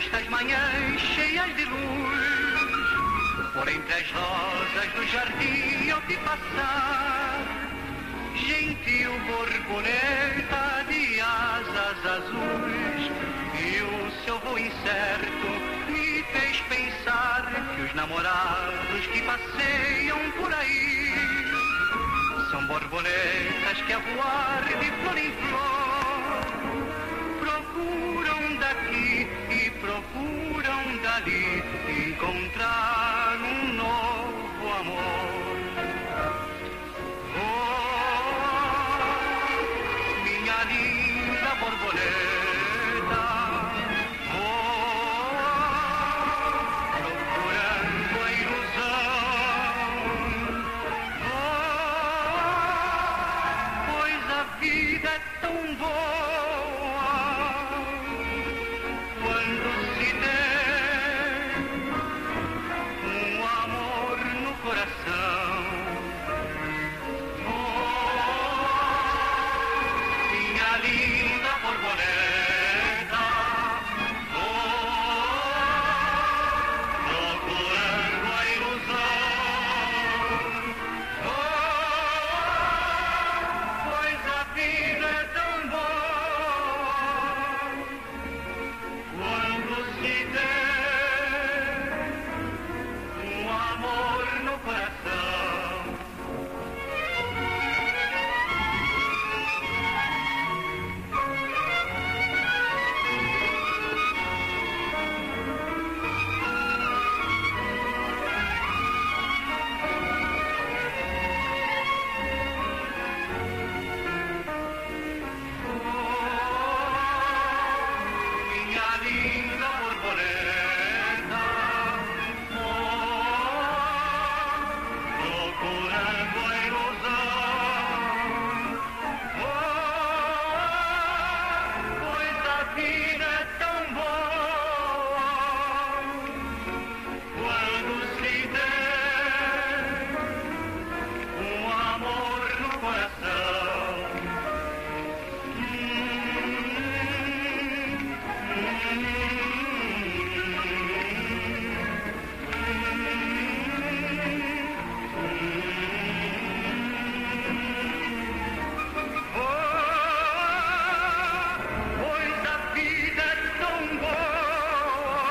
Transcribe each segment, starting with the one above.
nestas manhãs cheias de luz, por entre as rosas do jardim eu te passar, gentil borboleta de asas azuis, e o seu voo incerto me fez pensar que os namorados que passeiam por aí são borboletas que a voar de flor em flor procuram daqui e procuram dali encontrar um novo amor. Oh, minha linda borboleta, oh, procurando a ilusão, oh, pois a vida é tão boa quando se tem um amor no coração. Oh, minha linda borboleta, oh, procurando a ilusão, oh, pois a vida é tão boa quando se tem um amor no coração. Minha linda borboleta, oh, procurando a ilusão, oh, pois a vida é tão boa quando se tem um amor no coração. Pois a vida é tão boa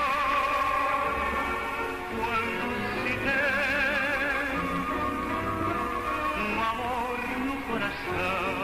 quando se tem um amor no coração.